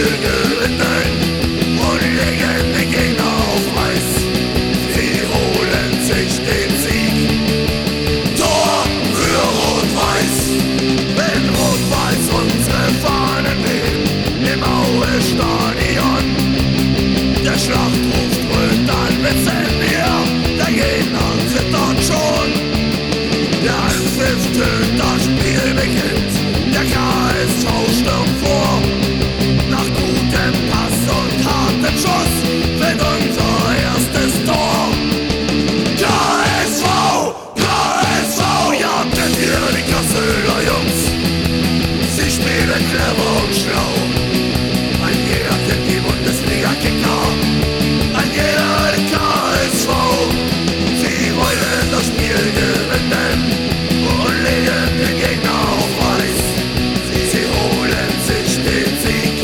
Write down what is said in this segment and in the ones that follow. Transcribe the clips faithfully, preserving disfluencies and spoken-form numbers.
Spiel gewinnen und legen den Gegner auf Eis. Sie holen sich den Sieg. Tor für Rot-Weiß. Wenn Rot-Weiß unsere Fahnen wehen im Aue-Stadion, der Schlachtruf brüllt, dann wissen wir, der Gegner zittert schon. Der Anpfiff tönt, das Spiel beginnt, der K S V stürmt vor. Nach gutem Pass und hartem Schuss fällt unser erstes Tor. K S V, K S V, jagten wir die Kasseler Jungs. Sie spielen clever und schlau. Ein jeder kennt die Bundesliga-Kicker, ein jeder den K S V. Sie wollen das Spiel gewinnen und legen den Gegner auf Eis. Sie holen sich den Sieg.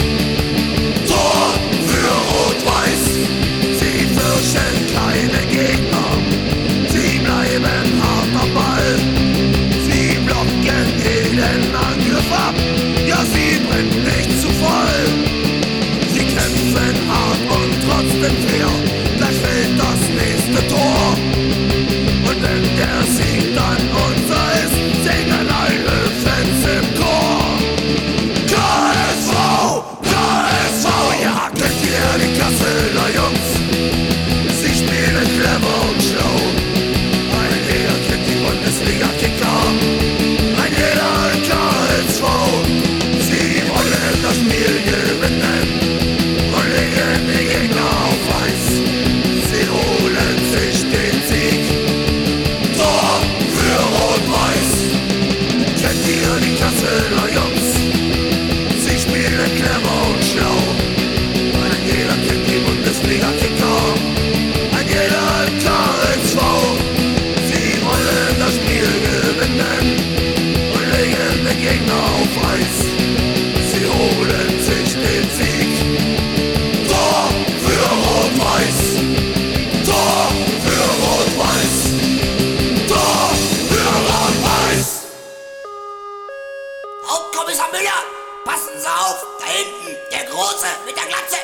Tor für Rot-Weiß. Sie fürchten keine Gegner. Sie bleiben hart am Ball. Sie blocken jeden Angriff ab. Ja, sie bringen nicht zu voll. Sie kämpfen hart und trotzdem fair. Gleich fällt das nächste Tor. Und wenn der Sieg dann unser ist, singen alle Fans im Chor. K S V, K S V, jagten wir die Kasseler Jungs. Sie spielen clever und schlau. Ein jeder kennt die Bundesliga-Kicker, ein jeder ein K S V. Sie wollen das Spiel gewinnen und legen die Gegner auf Eis. Sie holen sich den Sieg. Tor für Rot-Weiß. Kennt ihr die Kasseler Jungs? Sie spielen clever und schlau. Ein jeder kennt die Bundesliga-Kicker, ein jeder ein K S V. Sie wollen das Spiel gewinnen und legen den Gegner auf Eis. Sie holen sich den Sieg. Tor für Rot-Weiß. Tor für Rot-Weiß. Tor für Rot-Weiß. Hauptkommissar Müller, passen Sie auf, da hinten, der Große mit der Glatze.